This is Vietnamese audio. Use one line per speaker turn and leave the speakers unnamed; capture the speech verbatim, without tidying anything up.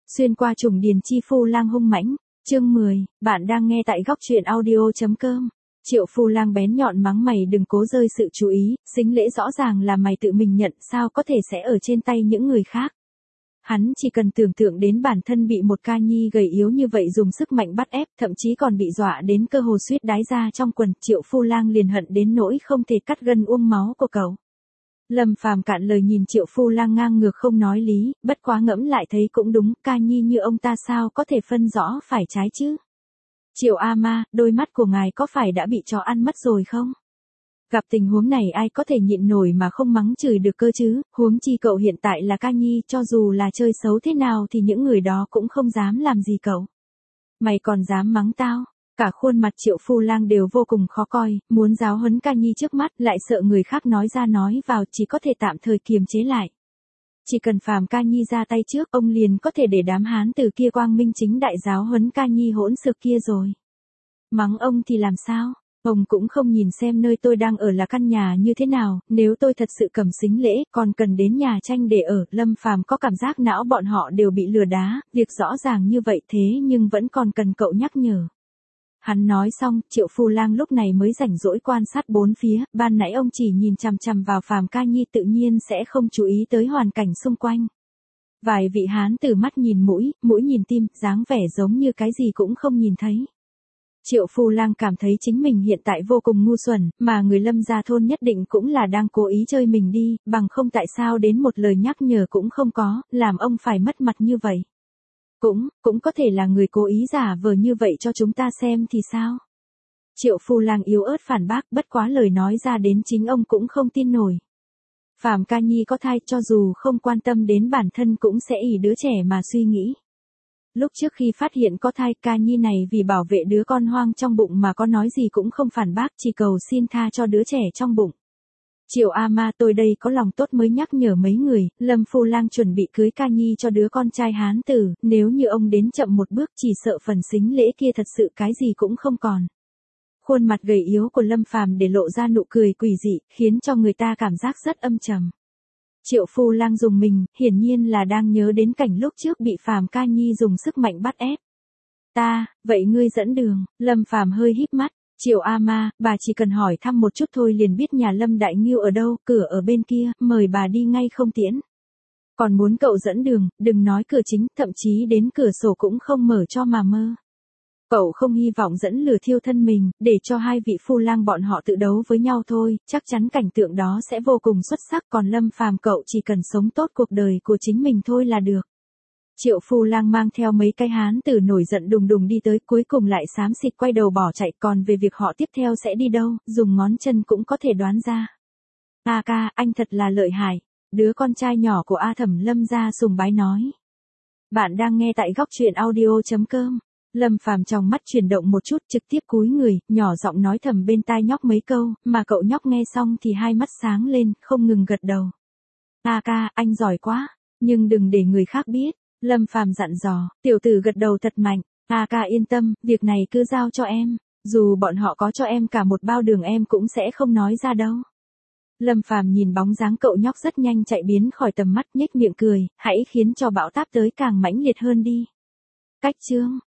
Xuyên qua trùng điền chi phu lang hung mãnh, chương mười, bạn đang nghe tại góc truyện audio.com. Triệu Phu Lang bén nhọn mắng mày đừng cố rơi sự chú ý, sính lễ rõ ràng là mày tự mình nhận, sao có thể sẽ ở trên tay những người khác. Hắn chỉ cần tưởng tượng đến bản thân bị một ca nhi gầy yếu như vậy dùng sức mạnh bắt ép, thậm chí còn bị dọa đến cơ hồ suýt đái ra trong quần, Triệu Phu Lang liền hận đến nỗi không thể cắt gân uông máu của cậu. Lâm Phàm cạn lời nhìn Triệu Phu Lang ngang ngược không nói lý, bất quá ngẫm lại thấy cũng đúng, ca nhi như ông ta sao có thể phân rõ phải trái chứ. Triệu A Ma, đôi mắt của ngài có phải đã bị chó ăn mất rồi không? Gặp tình huống này ai có thể nhịn nổi mà không mắng chửi được cơ chứ, huống chi cậu hiện tại là ca nhi, cho dù là chơi xấu thế nào thì những người đó cũng không dám làm gì cậu. Mày còn dám mắng tao? Cả khuôn mặt Triệu Phu Lang đều vô cùng khó coi, muốn giáo huấn ca nhi trước mắt lại sợ người khác nói ra nói vào, chỉ có thể tạm thời kiềm chế lại. Chỉ cần phàm ca nhi ra tay trước, ông liền có thể để đám hán từ kia quang minh chính đại giáo huấn ca nhi hỗn xược kia rồi. Mắng ông thì làm sao? Ông cũng không nhìn xem nơi tôi đang ở là căn nhà như thế nào, nếu tôi thật sự cầm sính lễ, còn cần đến nhà tranh để ở. Lâm Phàm có cảm giác não bọn họ đều bị lừa đá, việc rõ ràng như vậy thế nhưng vẫn còn cần cậu nhắc nhở. Hắn nói xong, Triệu Phu Lang lúc này mới rảnh rỗi quan sát bốn phía, ban nãy ông chỉ nhìn chằm chằm vào phàm ca nhi tự nhiên sẽ không chú ý tới hoàn cảnh xung quanh. Vài vị hán từ mắt nhìn mũi, mũi nhìn tim, dáng vẻ giống như cái gì cũng không nhìn thấy. Triệu Phu Lang cảm thấy chính mình hiện tại vô cùng ngu xuẩn, mà người Lâm gia thôn nhất định cũng là đang cố ý chơi mình đi, bằng không tại sao đến một lời nhắc nhở cũng không có, làm ông phải mất mặt như vậy. Cũng, cũng có thể là người cố ý giả vờ như vậy cho chúng ta xem thì sao? Triệu Phu Lang yếu ớt phản bác, bất quá lời nói ra đến chính ông cũng không tin nổi. Phàm ca nhi có thai, cho dù không quan tâm đến bản thân cũng sẽ ỷ đứa trẻ mà suy nghĩ. Lúc trước khi phát hiện có thai, ca nhi này vì bảo vệ đứa con hoang trong bụng mà có nói gì cũng không phản bác, chỉ cầu xin tha cho đứa trẻ trong bụng. Triệu A Ma, tôi đây có lòng tốt mới nhắc nhở mấy người, Lâm Phu Lang chuẩn bị cưới ca nhi cho đứa con trai hán tử, nếu như ông đến chậm một bước chỉ sợ phần sính lễ kia thật sự cái gì cũng không còn. Khuôn mặt gầy yếu của Lâm Phàm để lộ ra nụ cười quỷ dị, khiến cho người ta cảm giác rất âm trầm. Triệu Phu Lang dùng mình, hiển nhiên là đang nhớ đến cảnh lúc trước bị phàm ca nhi dùng sức mạnh bắt ép. Ta, vậy ngươi dẫn đường. Lâm Phàm hơi híp mắt. Triệu A Ma, bà chỉ cần hỏi thăm một chút thôi liền biết nhà Lâm Đại Ngưu ở đâu, cửa ở bên kia, mời bà đi ngay không tiễn. Còn muốn cậu dẫn đường, đừng nói cửa chính, thậm chí đến cửa sổ cũng không mở cho mà mơ. Cậu không hy vọng dẫn lửa thiêu thân mình, để cho hai vị Phu Lang bọn họ tự đấu với nhau thôi, chắc chắn cảnh tượng đó sẽ vô cùng xuất sắc, còn Lâm Phàm cậu chỉ cần sống tốt cuộc đời của chính mình thôi là được. Triệu Phu Lang mang theo mấy cái hán tử nổi giận đùng đùng đi tới, cuối cùng lại xám xịt quay đầu bỏ chạy, còn về việc họ tiếp theo sẽ đi đâu, dùng ngón chân cũng có thể đoán ra. A ca, anh thật là lợi hại. Đứa con trai nhỏ của A Thẩm Lâm gia sùng bái nói. Bạn đang nghe tại góc truyện audio.com. Lâm Phàm trong mắt chuyển động một chút, trực tiếp cúi người, nhỏ giọng nói thầm bên tai nhóc mấy câu, mà cậu nhóc nghe xong thì hai mắt sáng lên, không ngừng gật đầu. A ca, anh giỏi quá, nhưng đừng để người khác biết. Lâm Phàm dặn dò, tiểu tử gật đầu thật mạnh, A ca yên tâm, việc này cứ giao cho em, dù bọn họ có cho em cả một bao đường em cũng sẽ không nói ra đâu. Lâm Phàm nhìn bóng dáng cậu nhóc rất nhanh chạy biến khỏi tầm mắt, nhếch miệng cười, hãy khiến cho bão táp tới càng mãnh liệt hơn đi. Cách chương